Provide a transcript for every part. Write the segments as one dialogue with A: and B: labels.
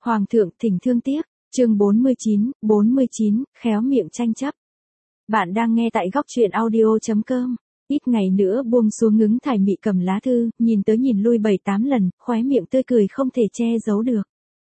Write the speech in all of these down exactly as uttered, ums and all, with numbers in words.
A: Hoàng thượng thỉnh thương tiếc, chương bốn mươi chín, bốn mươi chín, khéo miệng tranh chấp. Bạn đang nghe tại góc truyện audio.com. Ít ngày nữa buông xuống Ứng Thải Mị cầm lá thư, nhìn tới nhìn lui bảy tám lần, khóe miệng tươi cười không thể che giấu được.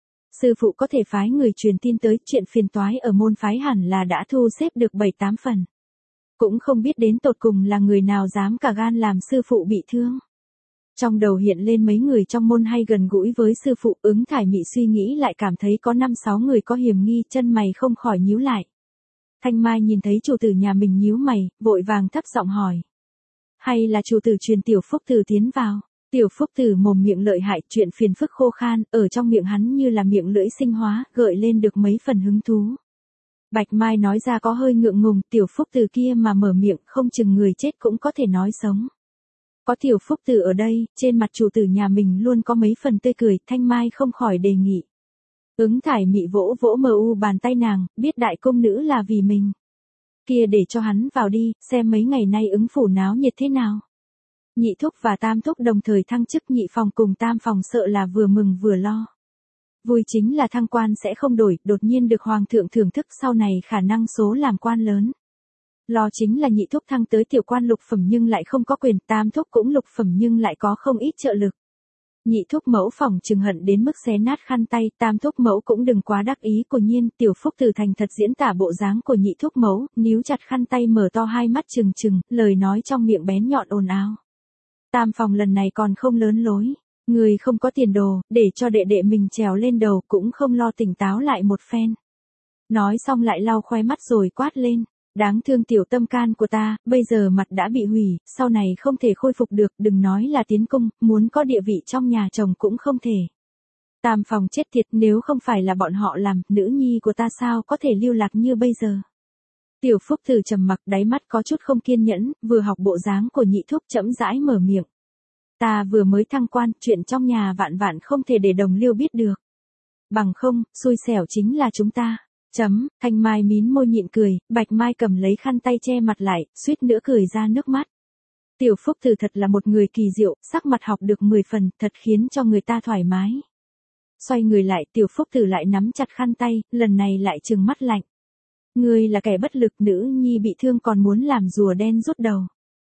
A: Sư phụ có thể phái người truyền tin tới, chuyện phiền toái ở môn phái hẳn là đã thu xếp được bảy tám phần. Cũng không biết đến tột cùng là người nào dám cả gan làm sư phụ bị thương. Trong đầu hiện lên mấy người trong môn hay gần gũi với sư phụ. Ứng Thải Mị suy nghĩ lại cảm thấy có năm sáu người có hiểm nghi, chân mày không khỏi nhíu lại. Thanh Mai nhìn thấy chủ tử nhà mình nhíu mày, vội vàng thấp giọng hỏi. Hay là chủ tử truyền Tiểu Phúc Tử tiến vào? Tiểu Phúc Tử mồm miệng lợi hại, chuyện phiền phức khô khan, ở trong miệng hắn như là miệng lưỡi sinh hóa, gợi lên được mấy phần hứng thú. Bạch Mai nói ra có hơi ngượng ngùng, Tiểu Phúc Tử kia mà mở miệng không chừng người chết cũng có thể nói sống. Có Tiểu Phúc Tử ở đây, trên mặt chủ tử nhà mình luôn có mấy phần tươi cười, Thanh Mai không khỏi đề nghị. Ứng Thải Mị vỗ vỗ mờ u bàn tay nàng, biết đại công nữ là vì mình. Kia để cho hắn vào đi, xem mấy ngày nay ứng phủ náo nhiệt thế nào. Nhị thúc và tam thúc đồng thời thăng chức, nhị phòng cùng tam phòng sợ là vừa mừng vừa lo. Vui chính là thăng quan sẽ không đổi, đột nhiên được hoàng thượng thưởng thức, sau này khả năng số làm quan lớn. Lo chính là nhị thúc thăng tới tiểu quan lục phẩm nhưng lại không có quyền, tam thúc cũng lục phẩm nhưng lại có không ít trợ lực. Nhị thúc mẫu phòng chừng hận đến mức xé nát khăn tay, tam thúc mẫu cũng đừng quá đắc ý. Của nhiên, Tiểu Phúc Tử thành thật diễn tả bộ dáng của nhị thúc mẫu, níu chặt khăn tay mở to hai mắt trừng trừng, lời nói trong miệng bén nhọn ồn ào. Tam phòng lần này còn không lớn lối, người không có tiền đồ, để cho đệ đệ mình trèo lên đầu cũng không lo tỉnh táo lại một phen. Nói xong lại lau khóe mắt rồi quát lên. Đáng thương tiểu tâm can của ta, bây giờ mặt đã bị hủy, sau này không thể khôi phục được, đừng nói là tiến cung, muốn có địa vị trong nhà chồng cũng không thể. Tam phòng chết tiệt, nếu không phải là bọn họ làm, nữ nhi của ta sao có thể lưu lạc như bây giờ. Tiểu Phúc Tử trầm mặc, đáy mắt có chút không kiên nhẫn, vừa học bộ dáng của nhị thúc chậm rãi mở miệng. Ta vừa mới thăng quan, chuyện trong nhà vạn vạn không thể để đồng liêu biết được. Bằng không, xui xẻo chính là chúng ta. Chấm, Thanh Mai mím môi nhịn cười, Bạch Mai cầm lấy khăn tay che mặt lại, suýt nữa cười ra nước mắt. Tiểu Phúc Tử thật là một người kỳ diệu, sắc mặt học được mười phần, thật khiến cho người ta thoải mái. Xoay người lại, Tiểu Phúc Tử lại nắm chặt khăn tay, lần này lại trừng mắt lạnh. Ngươi là kẻ bất lực, nữ nhi bị thương còn muốn làm rùa đen rút đầu.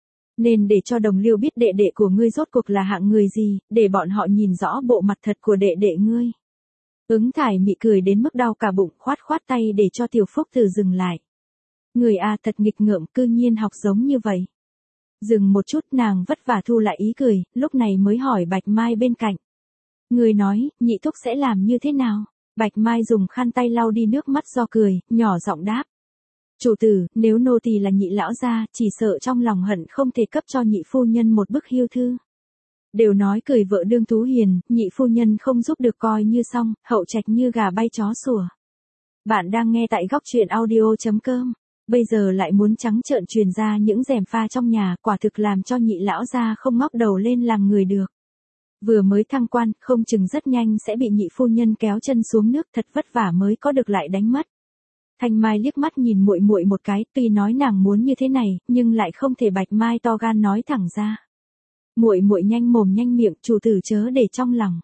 A: Nên để cho đồng liêu biết đệ đệ của ngươi rốt cuộc là hạng người gì, để bọn họ nhìn rõ bộ mặt thật của đệ đệ ngươi. Ứng Thải Mị cười đến mức đau cả bụng, khoát khoát tay để cho Tiểu Phúc Tử dừng lại. Người a thật nghịch ngợm, cư nhiên học giống như vậy. Dừng một chút, nàng vất vả thu lại ý cười, lúc này mới hỏi Bạch Mai bên cạnh. Người nói, nhị thúc sẽ làm như thế nào? Bạch Mai dùng khăn tay lau đi nước mắt do cười, nhỏ giọng đáp. Chủ tử, nếu nô tỳ là nhị lão gia, chỉ sợ trong lòng hận không thể cấp cho nhị phu nhân một bức hiêu thư. Đều nói cười vợ đương tú hiền, nhị phu nhân không giúp được coi như xong, hậu trạch như gà bay chó sủa. Bạn đang nghe tại góc truyện audio.com. Bây giờ lại muốn trắng trợn truyền ra những rèm pha trong nhà, quả thực làm cho nhị lão gia không ngóc đầu lên làm người được. Vừa mới thăng quan, không chừng rất nhanh sẽ bị nhị phu nhân kéo chân xuống nước, thật vất vả mới có được lại đánh mất. Thanh Mai liếc mắt nhìn muội muội một cái, tuy nói nàng muốn như thế này, nhưng lại không thể. Bạch Mai to gan nói thẳng ra. Muội muội nhanh mồm nhanh miệng, chủ tử chớ để trong lòng.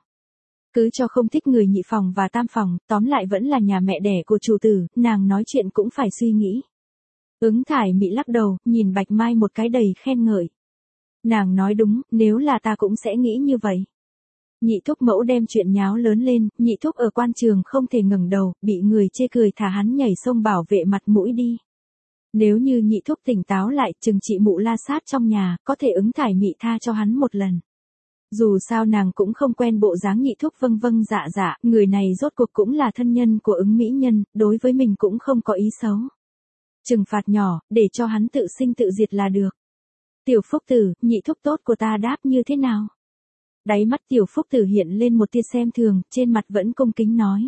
A: Cứ cho không thích người nhị phòng và tam phòng, tóm lại vẫn là nhà mẹ đẻ của chủ tử, nàng nói chuyện cũng phải suy nghĩ. Ứng Thải Mị lắc đầu, nhìn Bạch Mai một cái đầy khen ngợi. Nàng nói đúng, nếu là ta cũng sẽ nghĩ như vậy. Nhị thúc mẫu đem chuyện nháo lớn lên, nhị thúc ở quan trường không thể ngẩng đầu, bị người chê cười thả hắn nhảy sông bảo vệ mặt mũi đi. Nếu như nhị thúc tỉnh táo lại, chừng chị mụ la sát trong nhà, có thể Ứng Thải Mị tha cho hắn một lần. Dù sao nàng cũng không quen bộ dáng nhị thúc vâng vâng dạ dạ, người này rốt cuộc cũng là thân nhân của Ứng mỹ nhân, đối với mình cũng không có ý xấu. Trừng phạt nhỏ, để cho hắn tự sinh tự diệt là được. Tiểu Phúc Tử, nhị thúc tốt của ta đáp như thế nào? Đáy mắt Tiểu Phúc Tử hiện lên một tia xem thường, trên mặt vẫn cung kính nói.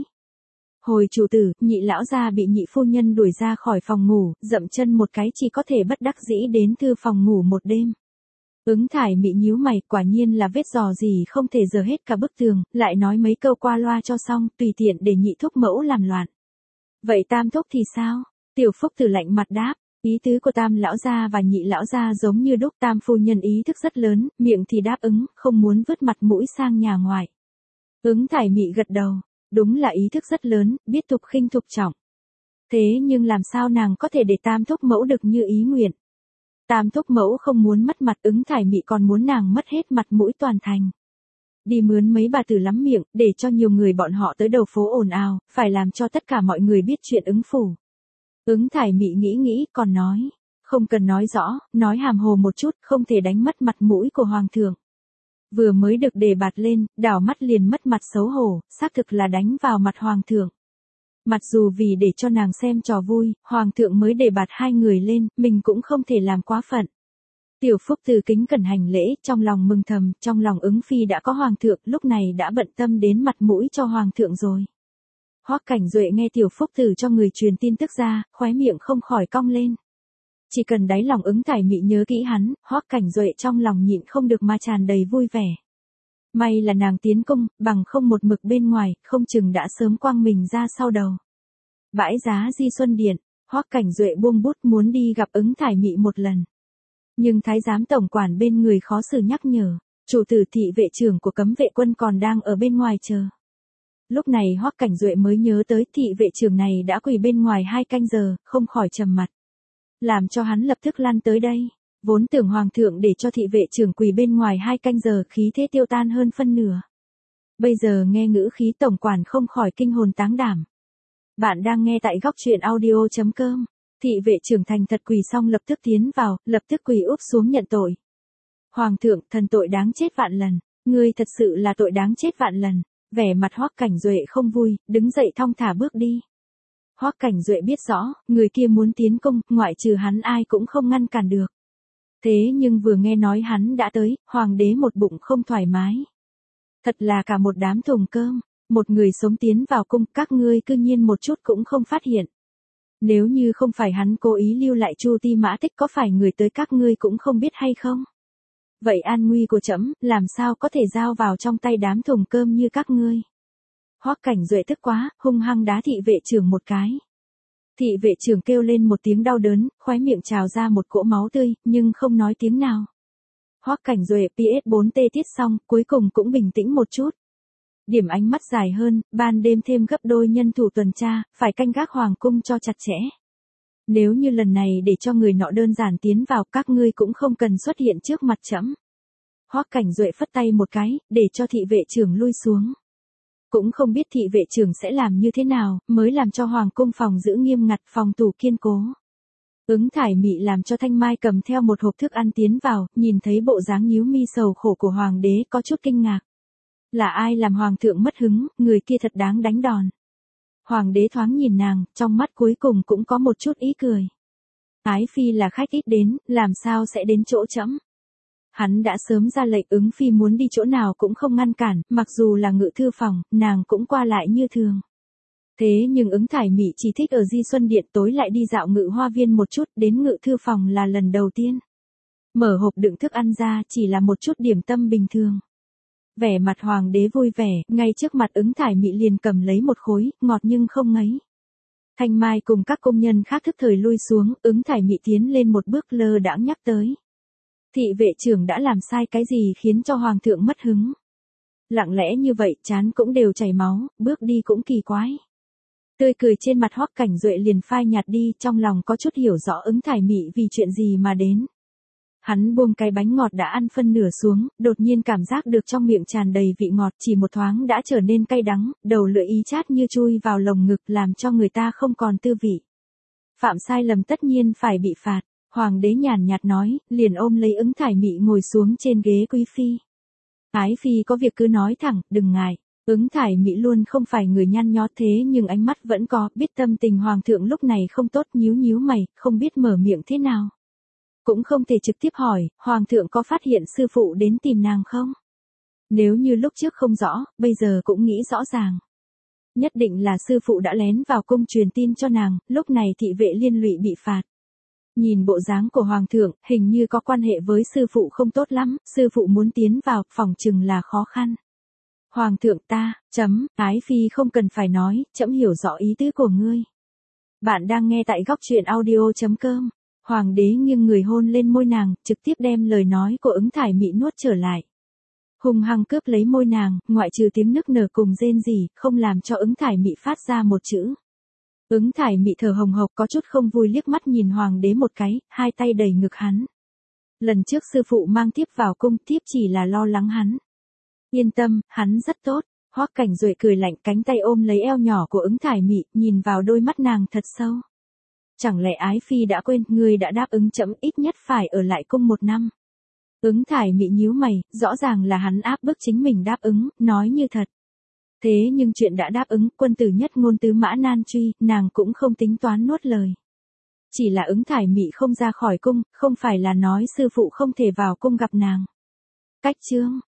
A: Hồi chủ tử, nhị lão gia bị nhị phu nhân đuổi ra khỏi phòng ngủ, dậm chân một cái chỉ có thể bất đắc dĩ đến thư phòng ngủ một đêm. Ứng Thải Mị nhíu mày, quả nhiên là vết giò gì không thể dờ hết cả bức tường, lại nói mấy câu qua loa cho xong, tùy tiện để nhị thúc mẫu làm loạn. Vậy tam thúc thì sao? Tiểu Phúc Tử lạnh mặt đáp. Ý tứ của tam lão gia và nhị lão gia giống như đúc, tam phu nhân ý thức rất lớn, miệng thì đáp ứng, không muốn vứt mặt mũi sang nhà ngoài. Ứng Thải Mị gật đầu. Đúng là ý thức rất lớn, biết thục khinh thục trọng. Thế nhưng làm sao nàng có thể để tam thúc mẫu được như ý nguyện. Tam thúc mẫu không muốn mất mặt, Ứng Thải Mị còn muốn nàng mất hết mặt mũi toàn thành. Đi mướn mấy bà tử lắm miệng, để cho nhiều người bọn họ tới đầu phố ồn ào, phải làm cho tất cả mọi người biết chuyện Ứng phủ. Ứng Thải Mị nghĩ nghĩ, còn nói, không cần nói rõ, nói hàm hồ một chút, không thể đánh mất mặt mũi của hoàng thượng. Vừa mới được đề bạt lên, đảo mắt liền mất mặt xấu hổ, xác thực là đánh vào mặt hoàng thượng. Mặc dù vì để cho nàng xem trò vui, hoàng thượng mới đề bạt hai người lên, mình cũng không thể làm quá phận. Tiểu Phúc Từ kính cẩn hành lễ, trong lòng mừng thầm, trong lòng Ứng phi đã có hoàng thượng, lúc này đã bận tâm đến mặt mũi cho hoàng thượng rồi. Hoắc Cảnh Duệ nghe Tiểu Phúc Từ cho người truyền tin tức ra, khóe miệng không khỏi cong lên. Chỉ cần đáy lòng Ứng Thải Mị nhớ kỹ hắn, Hoắc Cảnh Duệ trong lòng nhịn không được mà tràn đầy vui vẻ. May là nàng tiến cung, bằng không một mực bên ngoài, không chừng đã sớm quăng mình ra sau đầu. Bãi giá Di Xuân Điện, Hoắc Cảnh Duệ buông bút muốn đi gặp Ứng Thải Mị một lần. Nhưng thái giám tổng quản bên người khó xử nhắc nhở, chủ tử thị vệ trưởng của cấm vệ quân còn đang ở bên ngoài chờ. Lúc này Hoắc Cảnh Duệ mới nhớ tới thị vệ trưởng này đã quỳ bên ngoài hai canh giờ, không khỏi trầm mặt. Làm cho hắn lập tức lăn tới đây. Vốn tưởng hoàng thượng để cho thị vệ trưởng quỳ bên ngoài hai canh giờ, khí thế tiêu tan hơn phân nửa. Bây giờ nghe ngữ khí tổng quản không khỏi kinh hồn táng đảm. Bạn đang nghe tại góc truyện audio chấm com. Thị vệ trưởng thành thật quỳ xong lập tức tiến vào, lập tức quỳ úp xuống nhận tội. Hoàng thượng, thần tội đáng chết vạn lần, ngươi thật sự là tội đáng chết vạn lần. Vẻ mặt Hoắc Cảnh Duệ không vui, đứng dậy thong thả bước đi. Hoắc Cảnh Duệ biết rõ, người kia muốn tiến cung, ngoại trừ hắn ai cũng không ngăn cản được. Thế nhưng vừa nghe nói hắn đã tới, hoàng đế một bụng không thoải mái. Thật là cả một đám thùng cơm, một người sống tiến vào cung, các ngươi cư nhiên một chút cũng không phát hiện. Nếu như không phải hắn cố ý lưu lại Chu Ti Mã Tích, có phải người tới các ngươi cũng không biết hay không? Vậy an nguy của trẫm, làm sao có thể giao vào trong tay đám thùng cơm như các ngươi? Hoắc Cảnh Duệ tức quá, hung hăng đá thị vệ trưởng một cái. Thị vệ trưởng kêu lên một tiếng đau đớn, khóe miệng trào ra một cỗ máu tươi, nhưng không nói tiếng nào. Hoắc Cảnh Duệ pê ét bốn tê tiết xong, cuối cùng cũng bình tĩnh một chút. Điểm ánh mắt dài hơn, ban đêm thêm gấp đôi nhân thủ tuần tra, phải canh gác hoàng cung cho chặt chẽ. Nếu như lần này để cho người nọ đơn giản tiến vào, các ngươi cũng không cần xuất hiện trước mặt trẫm. Hoắc Cảnh Duệ phất tay một cái, để cho thị vệ trưởng lui xuống. Cũng không biết thị vệ trưởng sẽ làm như thế nào, mới làm cho hoàng cung phòng giữ nghiêm ngặt, phòng tủ kiên cố. Ứng Thải Mị làm cho Thanh Mai cầm theo một hộp thức ăn tiến vào, nhìn thấy bộ dáng nhíu mi sầu khổ của hoàng đế có chút kinh ngạc. Là ai làm hoàng thượng mất hứng, người kia thật đáng đánh đòn. Hoàng đế thoáng nhìn nàng, trong mắt cuối cùng cũng có một chút ý cười. Ái phi là khách ít đến, làm sao sẽ đến chỗ trẫm? Hắn đã sớm ra lệnh, Ứng phi muốn đi chỗ nào cũng không ngăn cản, mặc dù là ngự thư phòng, nàng cũng qua lại như thường. Thế nhưng Ứng Thải Mị chỉ thích ở Di Xuân Điện, tối lại đi dạo ngự hoa viên một chút, đến ngự thư phòng là lần đầu tiên. Mở hộp đựng thức ăn ra, chỉ là một chút điểm tâm bình thường. Vẻ mặt hoàng đế vui vẻ, ngay trước mặt Ứng Thải Mị liền cầm lấy một khối, ngọt nhưng không ngấy. Thanh Mai cùng các công nhân khác thức thời lui xuống, Ứng Thải Mị tiến lên một bước lơ đãng nhắc tới. Thị vệ trưởng đã làm sai cái gì khiến cho hoàng thượng mất hứng? Lặng lẽ như vậy, trán cũng đều chảy máu, bước đi cũng kỳ quái. Tươi cười trên mặt Hoắc Cảnh Duệ liền phai nhạt đi, trong lòng có chút hiểu rõ Ứng Thải Mị vì chuyện gì mà đến. Hắn buông cái bánh ngọt đã ăn phân nửa xuống, đột nhiên cảm giác được trong miệng tràn đầy vị ngọt, chỉ một thoáng đã trở nên cay đắng, đầu lưỡi ý chát như chui vào lồng ngực, làm cho người ta không còn tư vị. Phạm sai lầm tất nhiên phải bị phạt. Hoàng đế nhàn nhạt nói, liền ôm lấy Ứng Thải Mị ngồi xuống trên ghế quý phi. Ái phi có việc cứ nói thẳng, đừng ngại. Ứng Thải Mị luôn không phải người nhăn nhó thế nhưng ánh mắt vẫn có, biết tâm tình hoàng thượng lúc này không tốt, nhíu nhíu mày, không biết mở miệng thế nào. Cũng không thể trực tiếp hỏi, hoàng thượng có phát hiện sư phụ đến tìm nàng không? Nếu như lúc trước không rõ, bây giờ cũng nghĩ rõ ràng. Nhất định là sư phụ đã lén vào cung truyền tin cho nàng, lúc này thị vệ liên lụy bị phạt. Nhìn bộ dáng của hoàng thượng, hình như có quan hệ với sư phụ không tốt lắm, sư phụ muốn tiến vào, phòng chừng là khó khăn. Hoàng thượng ta, chấm, ái phi không cần phải nói, trẫm hiểu rõ ý tứ của ngươi. Bạn đang nghe tại góc truyện audio chấm com. Hoàng đế nghiêng người hôn lên môi nàng, trực tiếp đem lời nói của Ứng Thải Mị nuốt trở lại. Hung hăng cướp lấy môi nàng, ngoại trừ tiếng nức nở cùng rên rỉ, không làm cho Ứng Thải Mị phát ra một chữ. Ứng Thải Mị thở hồng hộc có chút không vui liếc mắt nhìn hoàng đế một cái, hai tay đầy ngực hắn. Lần trước sư phụ mang tiếp vào cung, tiếp chỉ là lo lắng hắn. Yên tâm, hắn rất tốt. Hoắc Cảnh Duệ cười lạnh, cánh tay ôm lấy eo nhỏ của Ứng Thải Mị, nhìn vào đôi mắt nàng thật sâu. Chẳng lẽ ái phi đã quên, ngươi đã đáp ứng trẫm ít nhất phải ở lại cung một năm. Ứng Thải Mị nhíu mày, rõ ràng là hắn áp bức chính mình đáp ứng, nói như thật. Thế nhưng chuyện đã đáp ứng, quân tử nhất ngôn tứ mã nan truy, nàng cũng không tính toán nuốt lời. Chỉ là Ứng Thải Mị không ra khỏi cung, không phải là nói sư phụ không thể vào cung gặp nàng. Cách chương